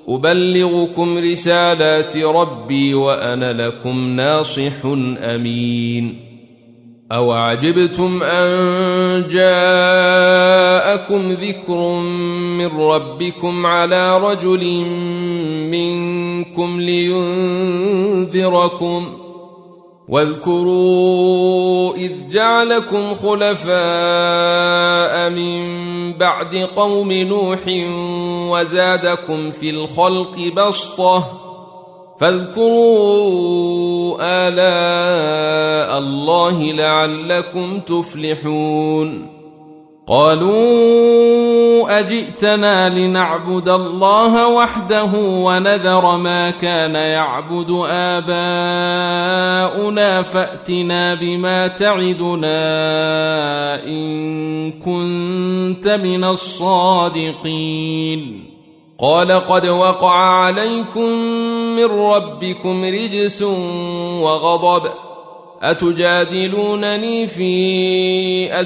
أبلغكم رسالات ربي وأنا لكم ناصح أمين. أوعجبتم أن جاءكم ذكر من ربكم على رجل منكم لينذركم واذكروا إذ جعلكم خلفاء من بعد قوم نوح وزادكم في الخلق بسطة فاذكروا آلاء الله لعلكم تفلحون. قالوا أجئتنا لنعبد الله وحده ونذر ما كان يعبد آباؤنا فأتنا بما تعدنا إن كنت من الصادقين. قال قد وقع عليكم من ربكم رجس وغضب أتجادلونني في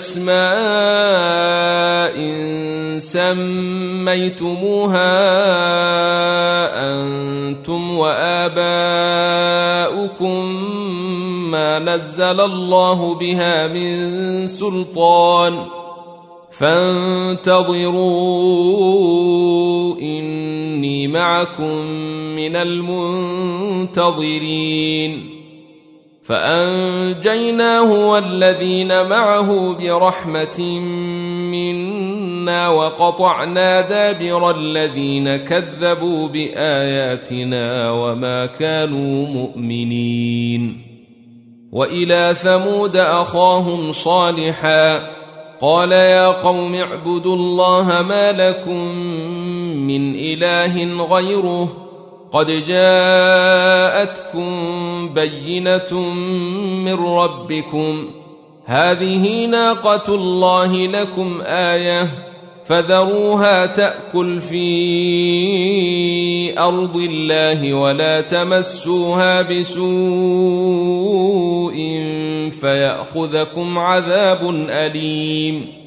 أسماء سميتموها أنتم وآباؤكم ما نزل الله بها من سلطان فانتظروا إني معكم من المنتظرين. فأنجيناه والذين معه برحمة منا وقطعنا دابر الذين كذبوا بآياتنا وما كانوا مؤمنين. وإلى ثمود أخاهم صالحا قال يا قوم اعبدوا الله ما لكم من إله غيره قد جاءتكم بينة من ربكم هذه ناقة الله لكم آية فذروها تأكل في أرض الله ولا تمسوها بسوء فيأخذكم عذاب أليم.